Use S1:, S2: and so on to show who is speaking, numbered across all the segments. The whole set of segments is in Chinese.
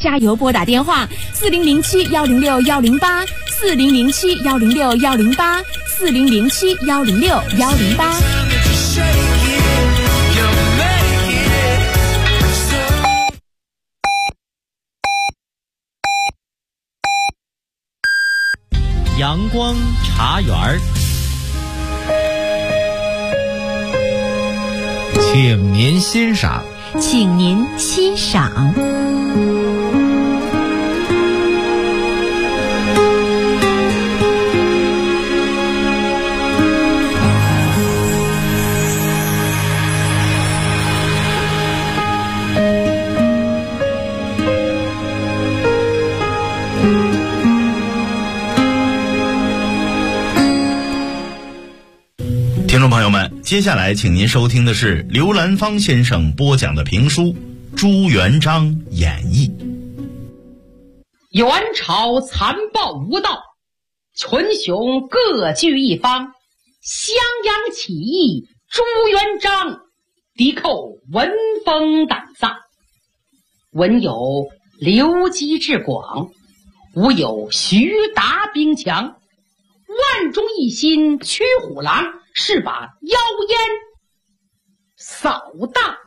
S1: 加油拨打电话：4007-106-108，4007-106-108，4007-106-108。
S2: 阳光茶园儿，请您欣赏。
S1: 请您欣赏。
S3: 听众朋友们，接下来请您收听的是刘兰芳先生播讲的评书《朱元璋演义》。
S4: 元朝残暴无道，群雄各据一方，襄阳起义，朱元璋敌寇闻风胆丧。文有刘基志广，武有徐达兵强，万众一心驱虎狼，是把妖烟扫荡。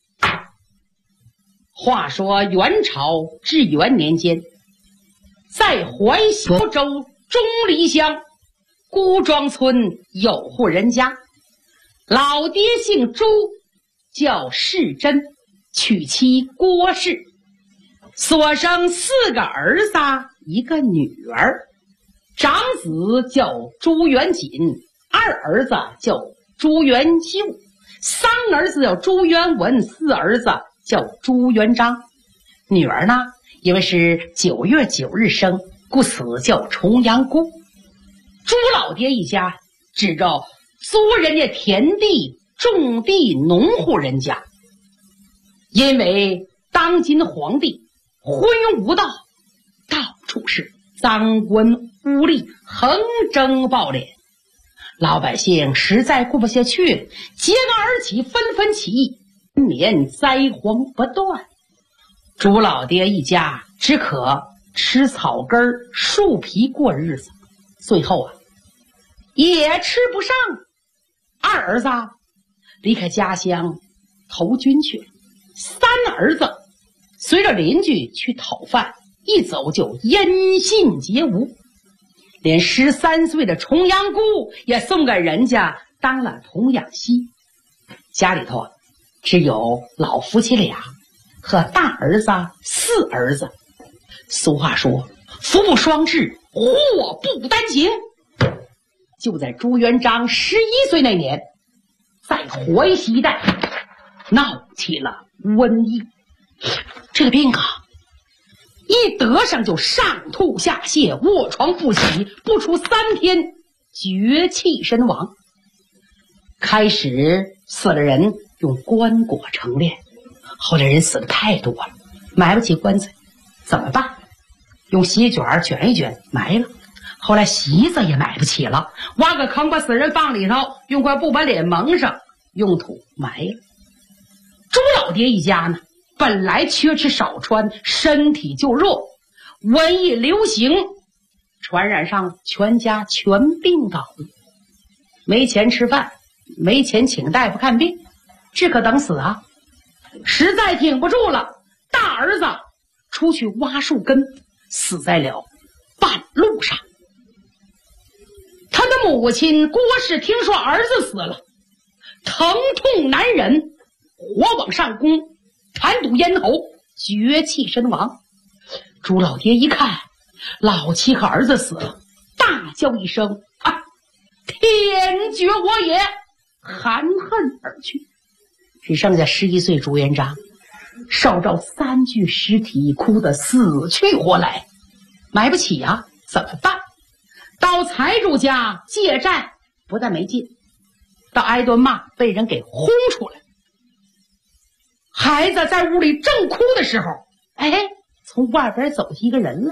S4: 话说元朝至元年间，在淮西州钟离乡孤庄村有户人家，老爹姓朱，叫世珍，娶妻郭氏，所生4个儿子1个女儿。长子叫朱元锦，二儿子叫朱元秀，三儿子叫朱元文，四儿子叫朱元璋。女儿呢，因为是9月9日生，故此叫重阳姑。朱老爹一家指着租人家田地种地农户人家，因为当今皇帝昏庸无道，到处是赃官污吏，横征暴敛，老百姓实在过不下去，揭竿而起，纷纷起义，年灾荒不断。朱老爹一家只可吃草根树皮过日子，最后也吃不上。二儿子离开家乡投军去了，三儿子随着邻居去讨饭，一走就音信皆无，连13岁的重阳姑也送给人家当了童养媳。家里头只有老夫妻俩和大儿子4儿子。俗话说，福不双至，祸不单行。就在朱元璋11岁那年，在淮西一带闹起了瘟疫。这个病一得上就上吐下泻，卧床不起，不出3天绝气身亡。开始死了人用棺椁成殓，后来人死的太多了，买不起棺材，怎么办？用席卷卷一卷埋了。后来席子也买不起了，挖个坑把死人放里头，用块布把脸蒙上，用土埋了。朱老爹一家呢，本来缺吃少穿，身体就弱，瘟疫流行，传染上全家全病倒了。没钱吃饭，没钱请大夫看病，只可等死啊！实在挺不住了，大儿子出去挖树根，死在了半路上。他的母亲郭氏听说儿子死了，疼痛难忍，火往上攻，痰堵咽喉，绝气身亡。朱老爹一看老妻和儿子死了，大叫一声天绝我也，含恨而去。只剩下11岁朱元璋，烧着3具尸体，哭得死去活来，买不起呀，怎么办？到财主家借债，不但没进，到挨顿骂，被人给轰出来。孩子在屋里正哭的时候，从外边走进一个人来。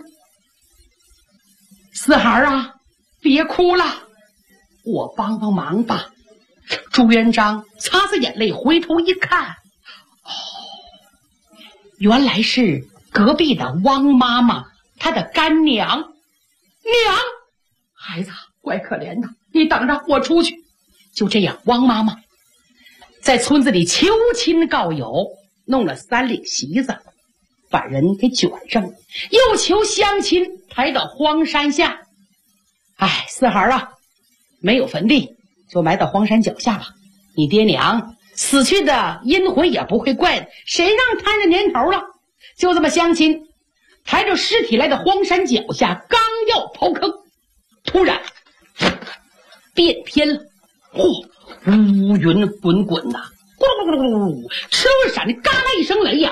S4: 四孩别哭了，我帮帮忙吧。朱元璋擦擦眼泪，回头一看，原来是隔壁的汪妈妈，她的干娘。娘，孩子怪可怜的，你等着，我出去。就这样，汪妈妈在村子里求亲告友，弄了3领席子，把人给卷上，又求乡亲抬到荒山下。哎，四孩啊，没有坟地，就埋到荒山脚下吧。你爹娘死去的阴魂也不会怪的，谁让摊着年头了？就这么相亲，抬着尸体来到荒山脚下，刚要刨坑，突然变天了，乌云滚滚呐，咕噜咕噜咕噜咕噜，车轮闪的嘎啦一声雷呀，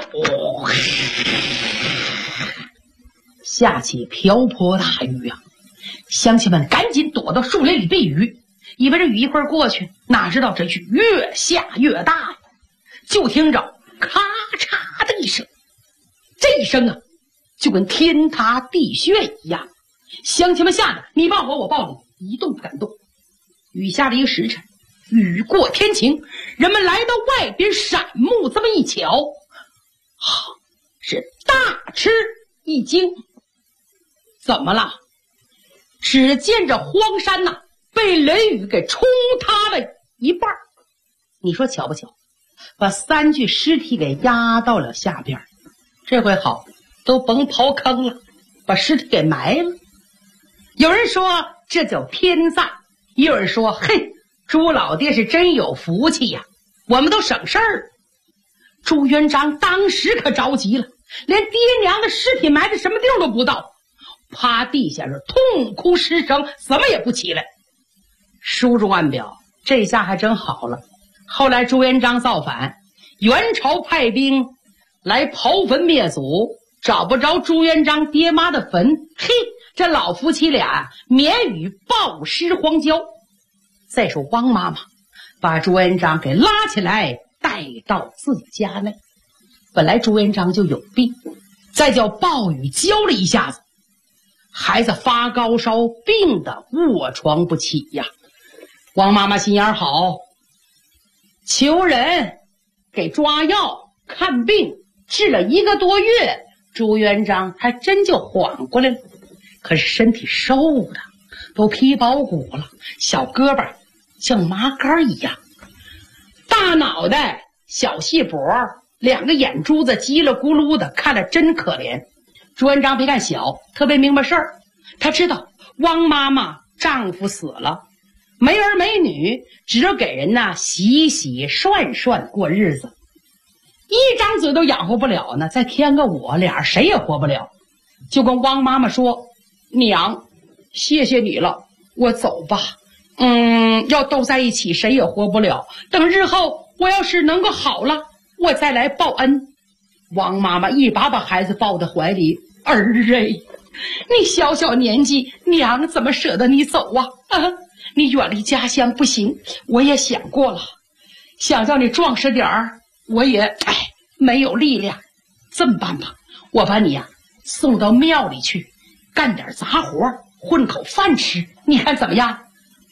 S4: 下起瓢泼大雨呀！乡亲们赶紧躲到树林里避雨，以为这雨一会儿过去，哪知道这雨越下越大呀！就听着咔嚓的一声，这一声啊，就跟天塌地陷一样。乡亲们吓得你抱我我抱你，一动不敢动。雨下了一个时辰，雨过天晴，人们来到外边闪目，这么一瞧，是大吃一惊。怎么了？只见这荒山呐，被雷雨给冲塌了一半。你说巧不巧？把3具尸体给压到了下边。这回好，都甭刨坑了，把尸体给埋了。有人说这叫天葬，也有人说嘿，朱老爹是真有福气呀，我们都省事儿。朱元璋当时可着急了，连爹娘的尸体埋在什么地儿都不知道，趴地下是痛哭失声，怎么也不起来。书中暗表，这下还真好了。后来朱元璋造反，元朝派兵来刨坟灭祖，找不着朱元璋爹妈的坟，嘿，这老夫妻俩免于暴尸荒郊。再说汪妈妈把朱元璋给拉起来带到自己家内，本来朱元璋就有病，再叫暴雨浇了一下子，孩子发高烧，病得卧床不起呀。汪妈妈心眼好，求人给抓药看病，治了1个多月，朱元璋还真就缓过来了。可是身体瘦的都皮包骨了，小胳膊像麻杆一样，大脑袋小细脖，2个眼珠子叽里咕噜的，看着真可怜。朱元璋别看小，特别明白事儿，他知道汪妈妈丈夫死了，没儿没女，只给人呐洗洗涮涮过日子，一张嘴都养活不了呢，再添个我，俩谁也活不了。就跟汪妈妈说，娘，谢谢你了，我走吧。要都在一起谁也活不了，等日后我要是能够好了，我再来报恩。汪妈妈一把孩子抱在怀里，儿哎，你小小年纪，娘怎么舍得你走啊？你远离家乡不行，我也想过了，想叫你壮实点儿，我也没有力量。这么办吧，我把你送到庙里去，干点杂活，混口饭吃，你看怎么样？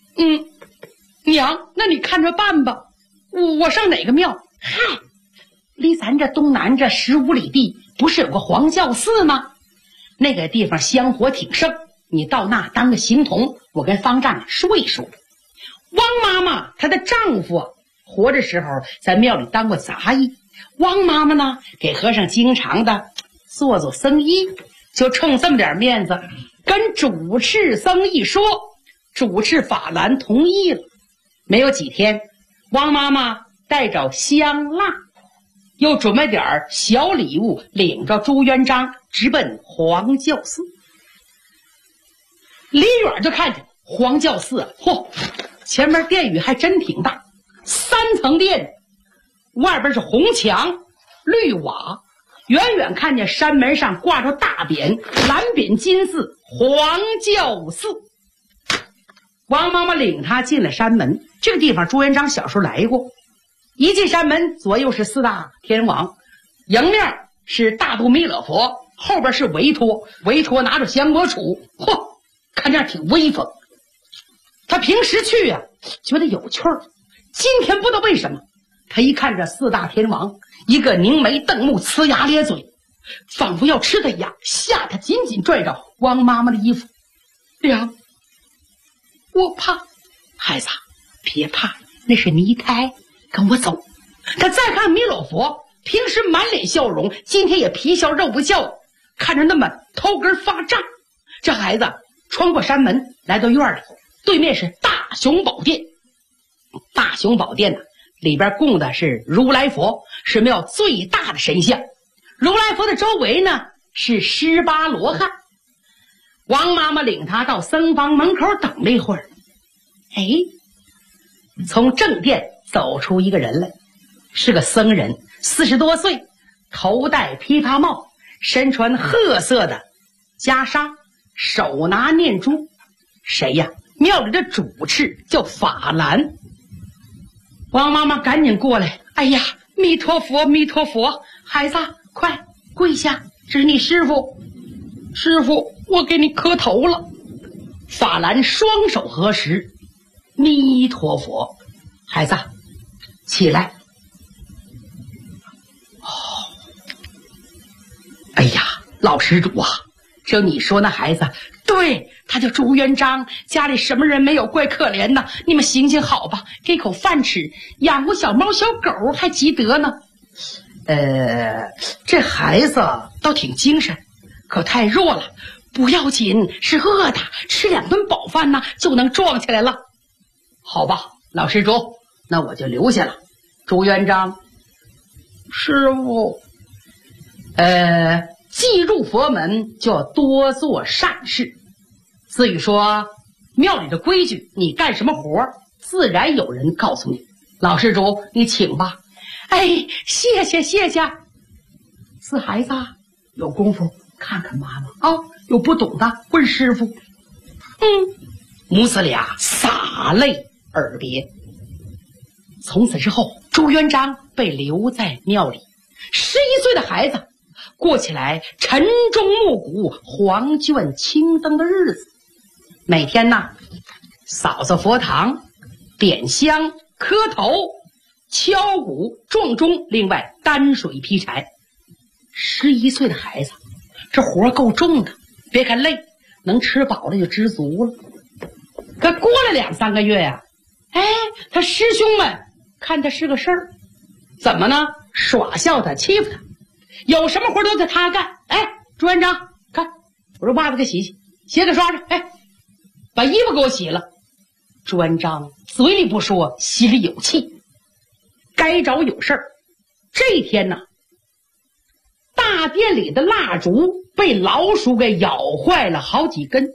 S4: 娘，那你看着办吧。我上哪个庙？嗨，离咱这东南这15里地，不是有个黄教寺吗？那个地方香火挺盛，你到那当个行童，我跟方丈说一说。汪妈妈她的丈夫活着时候在庙里当过杂役，汪妈妈呢给和尚经常的做生意，就冲这么点面子，跟主持僧一说，主持法兰同意了。没有几天，汪妈妈带着香蜡，又准备点小礼物，领着朱元璋直奔黄教寺。离远就看见黄教寺，前面殿宇还真挺大，3层殿，外边是红墙绿瓦，远远看见山门上挂着大匾，蓝匾金字黄教寺。王妈妈领他进了山门，这个地方朱元璋小时候来过。一进山门，左右是4大天王，迎面是大肚弥勒佛，后边是韦陀，韦陀拿着降魔杵，看这样挺威风。他平时去觉得有趣儿，今天不知道为什么，他一看这4大天王，一个凝眉瞪目，呲牙咧嘴， 仿佛要吃他一样，吓他紧紧拽着王妈妈的衣服。娘，我怕。孩子，别怕，那是泥胎，跟我走。他再看弥勒佛，平时满脸笑容，今天也皮笑肉不笑，看着那么头根发胀。这孩子穿过山门，来到院里，对面是大雄宝殿。大雄宝殿呢，里边供的是如来佛，是庙最大的神像。如来佛的周围呢是18罗汉。王妈妈领他到僧房门口等了一会儿，从正殿走出一个人来，是个僧人，40多岁，头戴琵琶帽，身穿褐色的袈裟，手拿念珠。谁呀？庙里的主持叫法兰。王妈妈赶紧过来，哎呀，弥陀佛，弥陀佛，孩子快跪下，这是你师父。师父，我给你磕头了。法兰双手合十，弥陀佛。孩子起来。哎呀，老施主啊，就你说那孩子，对，他叫朱元璋，家里什么人没有，怪可怜的。你们行行好吧，给口饭吃，养过小猫小狗还积德呢。这孩子倒挺精神，可太弱了。不要紧，是饿的，吃2顿饱饭呢就能壮起来了。好吧，老施主，那我就留下了。朱元璋，师傅，既入佛门就要多做善事。至于说庙里的规矩，你干什么活自然有人告诉你。老施主，你请吧。谢谢谢谢。四孩子有功夫看看妈妈啊，有不懂的问师傅。母子俩洒泪而别。从此之后，朱元璋被留在庙里。11岁的孩子过起来晨钟暮鼓、黄卷青灯的日子。每天呢，扫扫佛堂，点香、磕头、敲鼓、撞钟，另外担水劈柴。11岁的孩子，这活够重的，别看累，能吃饱了就知足了。可过了2、3个月呀，他师兄们看他是个事儿，怎么呢？耍笑他，欺负他，有什么活都得他干。朱元璋，看我说袜子给洗洗，鞋给刷刷，把衣服给我洗了。朱元璋嘴里不说，心里有气，该找有事儿。这一天呢，大殿里的蜡烛被老鼠给咬坏了好几根。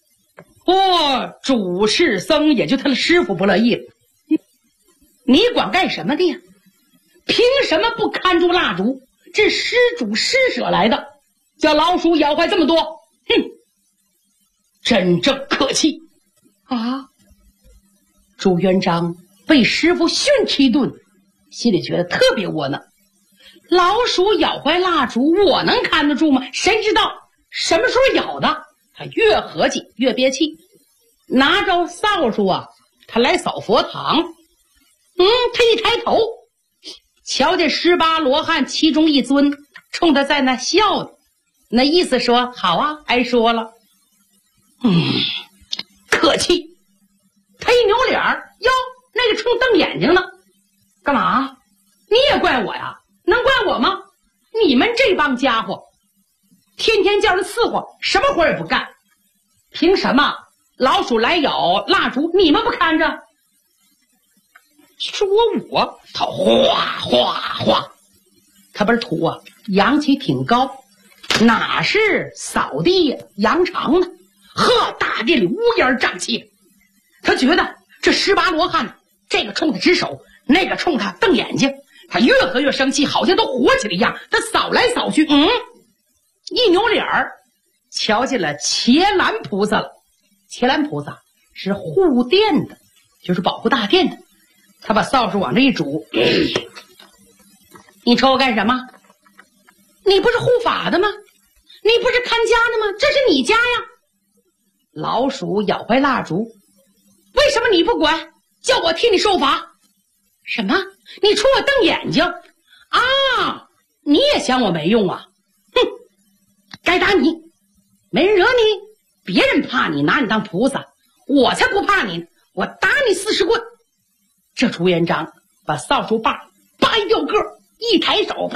S4: 主事僧也就他的师傅不乐意了，你管干什么的呀？凭什么不看住蜡烛？这施主施舍来的，叫老鼠咬坏这么多，真正可气啊！朱元璋被师傅训斥一顿，心里觉得特别窝囊。老鼠咬坏蜡烛，我能看得住吗？谁知道什么时候咬的？他越合计越憋气，拿着扫帚啊，他来扫佛堂。他一抬头，瞧见18罗汉其中一尊冲他在那笑呢，那意思说好啊，挨说了。客气。他一扭脸儿，哟，那个冲瞪眼睛呢，干嘛？你也怪我呀？能怪我吗？你们这帮家伙天天叫人伺候，什么活也不干，凭什么老鼠来咬蜡烛你们不看着？说我他哗哗哗，他把土啊扬起挺高，哪是扫地呀，扬长呢。大殿里乌烟瘴气。他觉得这18罗汉，这个冲他指手，那个冲他瞪眼睛，他越喝越生气，好像都火起来一样。他扫来扫去，一扭脸儿，瞧见了伽蓝菩萨了。伽蓝菩萨是护殿的，就是保护大殿的。他把扫帚往这一拄，你瞅我干什么？你不是护法的吗？你不是看家的吗？这是你家呀。老鼠咬坏蜡烛，为什么你不管？叫我替你受罚？什么？你冲我瞪眼睛啊？你也嫌我没用啊？ 该打你，没人惹你，别人怕你，拿你当菩萨，我才不怕你呢，我打你40棍。这朱元璋把扫帚把拔一掉个，一抬手，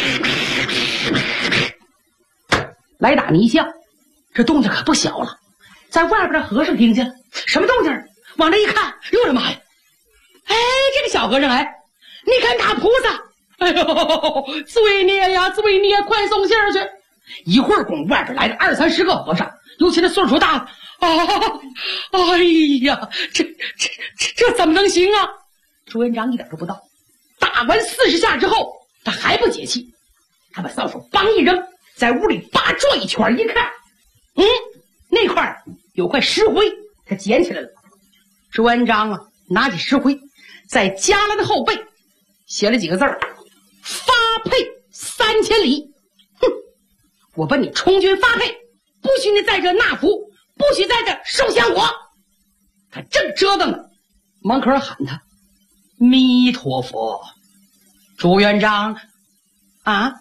S4: 来打泥像，这动静可不小了。在外边的和尚听见了，什么动静？往这一看，哟我的妈呀！哎，这个小和尚，哎，你敢打菩萨？哎呦，罪孽呀，罪孽！快送信儿去！一会儿功夫，外边来了20-30个和尚，尤其那岁数大的，哎呀，这怎么能行啊？朱元璋一点都不到，打完40下之后，他还不解气，他把扫帚梆一扔，在屋里扒转一圈，一看，那块有块石灰，他捡起来了。朱元璋啊，拿起石灰，在家人的后背写了几个字儿：发配3000里。哼，我把你充军发配，不许你在这纳福，不许在这受降火。他正折腾呢，门口喊他弥陀佛。朱元璋啊，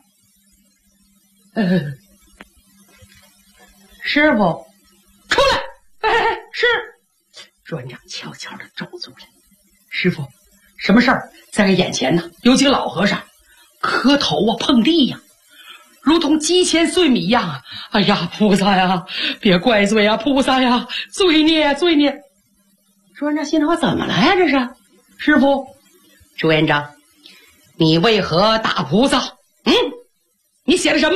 S4: 师傅出来。是。朱元璋悄悄地走出来。师傅，什么事儿？在眼前呢，有几个老和尚磕头啊，碰地呀，如同鸡前碎米一样啊！哎呀，菩萨呀，别怪罪呀，菩萨呀，罪孽罪孽！朱元璋心里话，怎么了呀？这是师傅。朱元璋，你为何打菩萨？你写了什么？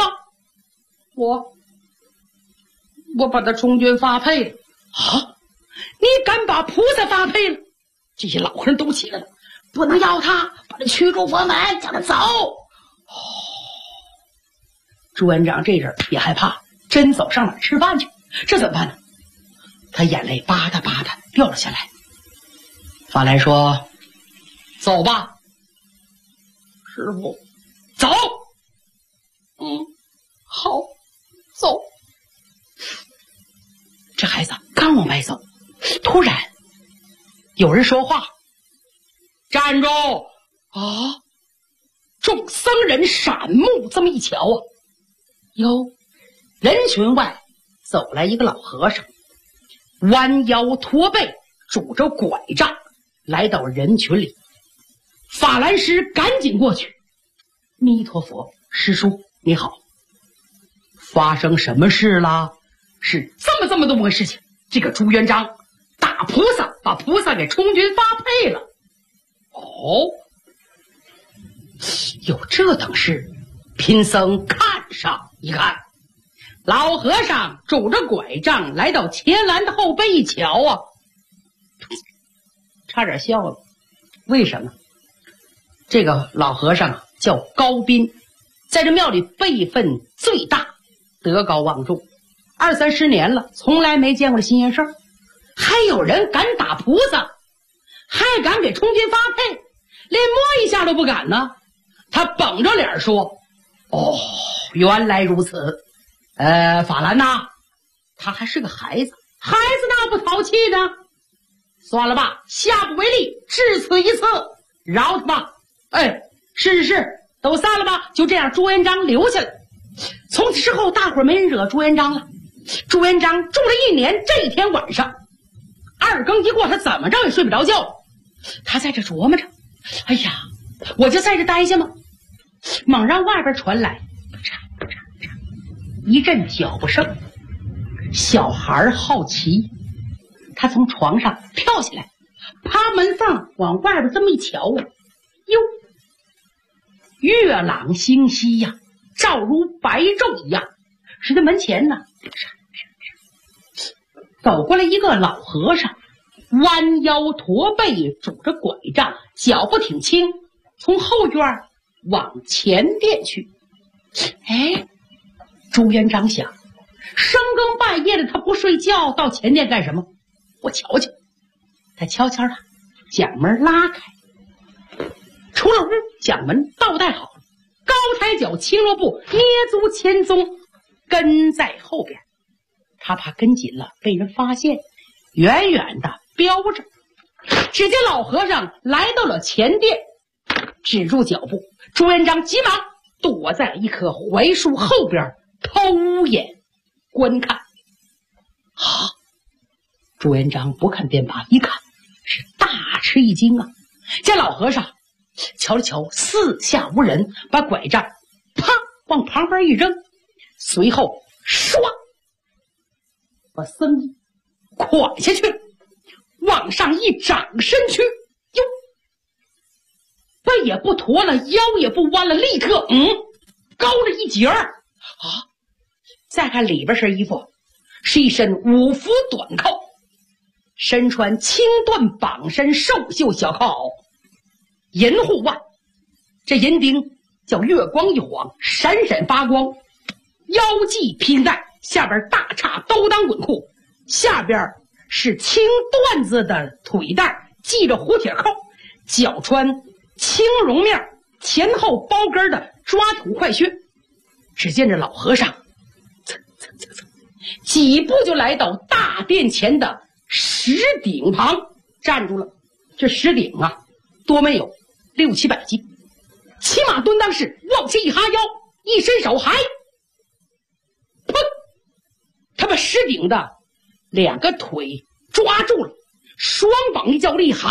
S4: 我把他充军发配了。啊！你敢把菩萨发配了？这些老和尚都起来了，不能要他，把他驱逐佛门，叫他走。朱元璋这阵也害怕，真走上哪儿吃饭去？这怎么办呢？他眼泪吧嗒吧嗒掉了下来。法兰说：“走吧，师傅，走。”好，走。这孩子刚往外走，突然有人说话：“站住！”啊！众僧人闪目这么一瞧啊，哟，人群外走来一个老和尚，弯腰驼背，拄着拐杖来到人群里。法兰师赶紧过去：“弥陀佛，师叔你好，发生什么事了？”是这么个事情，这个朱元璋打菩萨，把菩萨给充军发配了。哦，有这等事，贫僧看上一看。老和尚拄着拐杖来到钱兰的后背一瞧啊，差点笑了。为什么？这个老和尚叫高斌，在这庙里辈分最大，德高望重，20-30年了，从来没见过新鲜事儿。还有人敢打菩萨，还敢给充军发配，连摸一下都不敢呢。他绷着脸说：“哦，原来如此。法兰呐，他还是个孩子，孩子那不淘气呢。算了吧，下不为例，至此一次，饶他吧。是，都散了吧。”就这样，朱元璋留下了。从此之后，大伙儿没人惹朱元璋了。朱元璋住了1年，这一天晚上2更一过，他怎么着也睡不着觉。他在这琢磨着：哎呀，我就在这待下吗？猛然外边传来一阵脚步声。小孩好奇，他从床上跳下来，趴门缝往外边这么一瞧啊，哟，月朗星稀呀，照如白昼一样。是在门前呢，走过来一个老和尚，弯腰驼背，拄着拐杖，脚步挺轻，从后院往前殿去。朱元璋想，深更半夜的他不睡觉，到前殿干什么？我瞧瞧。他悄悄的将门拉开，出了屋，将门倒带好了，高抬脚，轻落步，捏足前踪，跟在后边。他怕跟紧了被人发现，远远的标着。只见老和尚来到了前殿，止住脚步。朱元璋急忙躲在一棵槐树后边偷眼。 观看。朱元璋不看便罢，一看是大吃一惊啊！见老和尚瞧了瞧，四下无人，把拐杖啪往旁边一扔，随后唰把僧衣蒯下去了，往上一掌身去，哟，背也不驼了，腰也不弯了，立刻高了一截儿啊！再看里边身衣服，是一身五服短扣，身穿青缎绑身寿绣小扣，银护腕，这银钉叫月光一晃，闪闪发光，腰系拼带，下边大叉兜裆滚裤，下边是青缎子的腿带，系着虎铁扣，脚穿青绒面前后包跟的抓土快靴。只见这老和尚几步就来到大殿前的石鼎旁站住了。这石鼎啊，多没有6、700斤，骑马蹲裆式，往下一哈腰，一伸手，还砰，他把石鼎的2个腿抓住了，双膀一较力，嗨，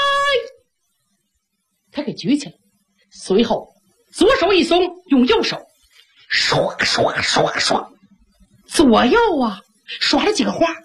S4: 他给举起来，随后左手一松，用右手刷刷刷刷，左右啊刷了几个花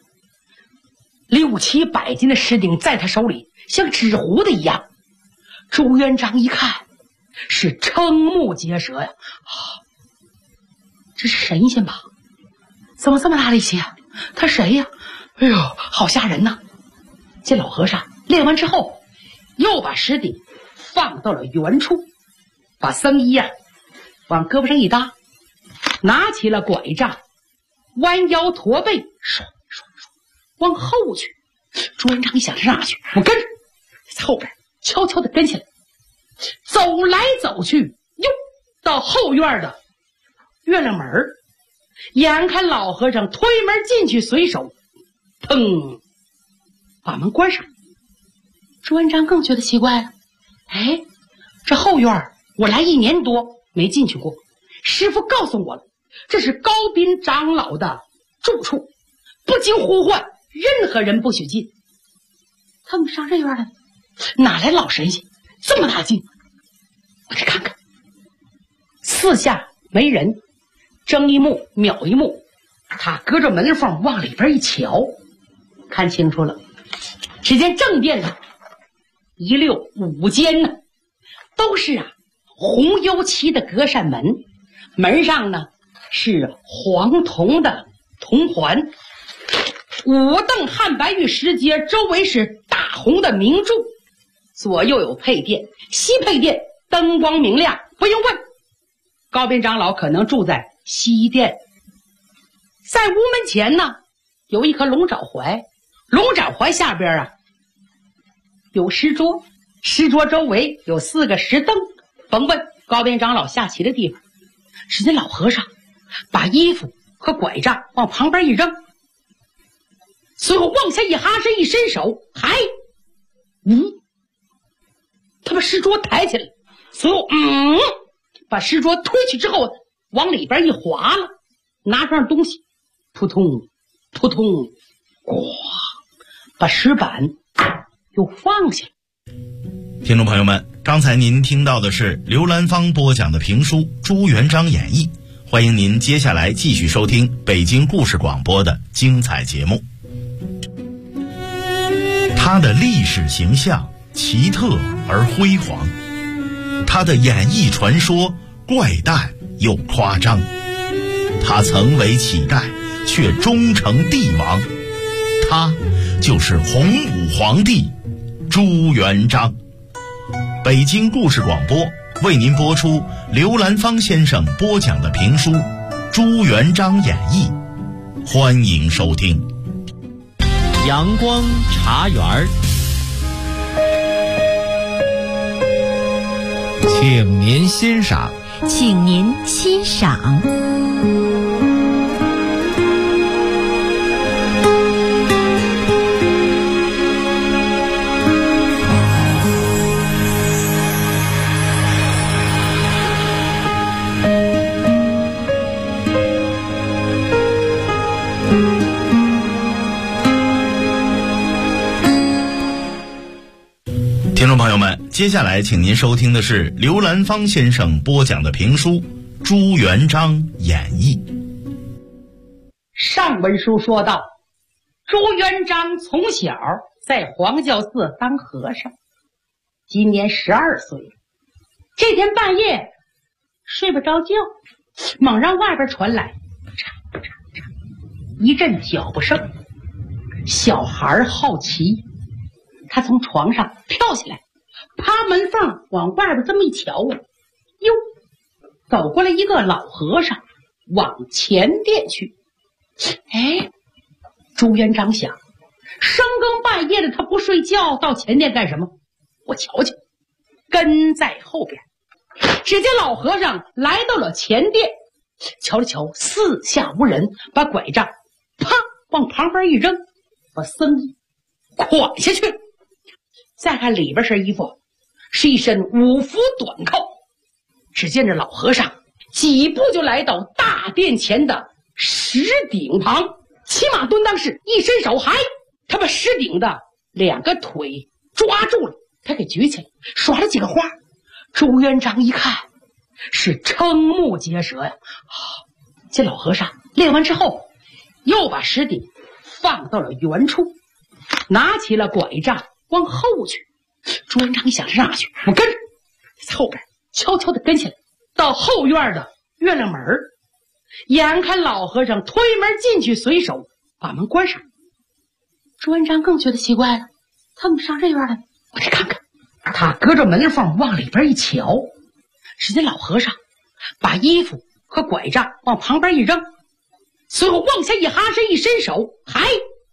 S4: ，6、700斤的石鼎在他手里像纸糊的一样。朱元璋一看是瞠目结舌呀，这是神仙吧？怎么这么大力气啊？他谁呀？哎呦，好吓人呐！这老和尚练完之后，又把石鼎放到了原处，把僧衣往胳膊上一搭，拿起了拐杖，弯腰驼背，唰唰唰往后去。朱元璋一想上哪去？我跟着，在后边悄悄地跟起来，走来走去，哟，到后院的月亮门，眼看老和尚推门进去，随手砰把门关上。朱元璋更觉得奇怪了，哎，这后院我来1年多没进去过，师父告诉我了，这是高宾长老的住处，不经呼唤，任何人不许进。他们上这院来，哪来老神仙这么大劲？我去看看，四下没人，睁一目秒一目，他隔着门缝往里边一瞧，看清楚了，只见正殿里一溜5间呢，都是红油漆的隔扇门，门上呢是黄铜的铜环，5凳汉白玉石阶，周围是大红的明柱，左右有配殿，西配殿灯光明亮，不用问，高宾长老可能住在西殿。在屋门前呢有一棵龙爪槐，龙爪槐下边有石桌，石桌周围有4个石凳，甭问高宾长老下棋的地方。只见老和尚把衣服和拐杖往旁边一扔，随后往下一哈身，一伸手，还他把石桌抬起来，随后把石桌推去之后往里边一滑了，拿上东西，扑通扑通，哗，把石板又放下。
S3: 听众朋友们，刚才您听到的是刘兰芳播讲的评书《朱元璋演义》，欢迎您接下来继续收听北京故事广播的精彩节目。他的历史形象奇特而辉煌，他的演艺传说怪诞又夸张，他曾为乞丐却终成帝王，他就是洪武皇帝朱元璋。北京故事广播为您播出刘兰芳先生播讲的评书《朱元璋演义》，欢迎收听。
S2: 阳光茶园， 请您欣赏。
S1: 请您欣赏。
S3: 听众朋友们，接下来请您收听的是刘兰芳先生播讲的评书《朱元璋演义》。
S4: 上文书说到，朱元璋从小在黄教寺当和尚，今年12岁了。这天半夜睡不着觉，猛然外边传来嚓嚓嚓一阵脚步声。小孩好奇，他从床上跳下来，趴门缝往外边这么一瞧啊，哟，走过来一个老和尚，往前殿去。哎，朱元璋想，深更半夜的他不睡觉，到前殿干什么？我瞧瞧，跟在后边。只见老和尚来到了前殿，瞧了瞧，四下无人，把拐杖啪往旁边一扔，把僧衣垮下去。再看里边身衣服，是一身五服短扣。只见这老和尚几步就来到大殿前的石鼎旁，骑马蹲裆式，一伸手，嗨，他把石鼎的2个腿抓住了，他给举起来，耍了几个花。朱元璋一看，是瞠目结舌呀！这老和尚练完之后，又把石鼎放到了原处，拿起了拐杖往后去。朱元璋想上去，我跟着，在后边悄悄地跟下来，到后院的月亮门，眼看老和尚推门进去，随手把门关上。朱元璋更觉得奇怪了，他怎么上这院来？我再看看。他隔着门缝往里边一瞧，只见老和尚把衣服和拐杖往旁边一扔，随后往下一哈身，一伸手，嗨，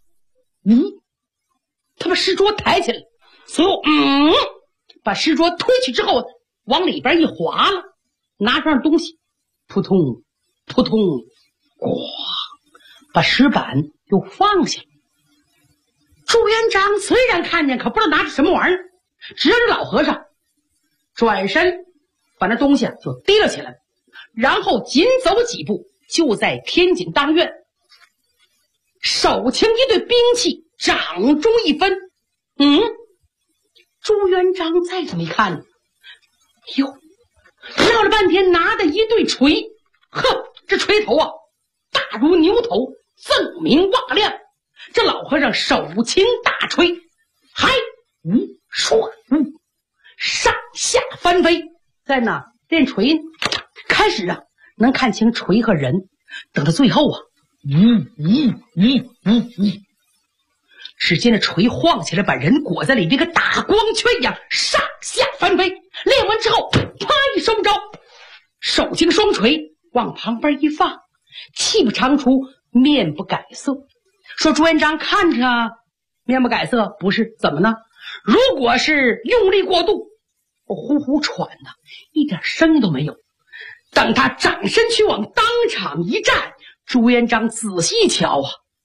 S4: 他把石桌抬起来，随后把石桌推去之后往里边一滑了，拿上东西，扑通扑通，咣，把石板又放下。朱元璋虽然看见，可不知道拿着什么玩意儿，只让这老和尚转身把那东西就提了起来，然后紧走几步，就在天井当院，手擎一对兵器，掌中一分。朱元璋再这么一看，哟，绕了半天拿的一对锤，这锤头啊大如牛头，锃明瓦亮。这老和尚手擎大锤，嗨，唰，上下翻飞，在那练锤，开始能看清锤和人，等到最后只见这锤晃起来，把人裹在里边，跟大光圈一样，上下翻飞。练完之后，啪一收招，手擎双锤往旁边一放，气不长出，面不改色。说朱元璋看着面不改色，不是怎么呢？如果是用力过度，呼呼喘的，一点声音都没有。等他转身去往当场一站，朱元璋仔细一瞧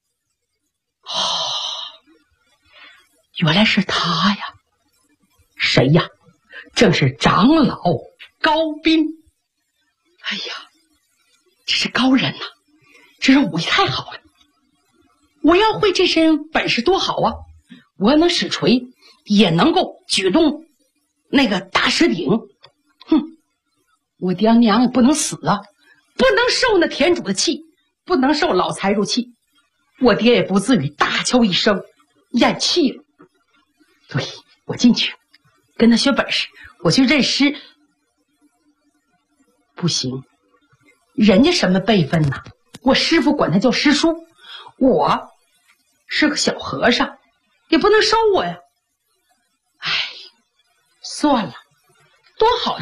S4: 原来是他呀！谁呀？正是长老高斌。哎呀，这是高人呐，这人武艺太好了。我要会这身本事多好啊！我要能使锤，也能够举动那个大石鼎。我爹娘也不能死啊，不能受那田主的气，不能受老财主气，我爹也不至于大叫一声咽气了。对，我进去跟他学本事，我去认师。不行，人家什么辈分呢？我师傅管他叫师叔，我是个小和尚，也不能收我呀。算了，多好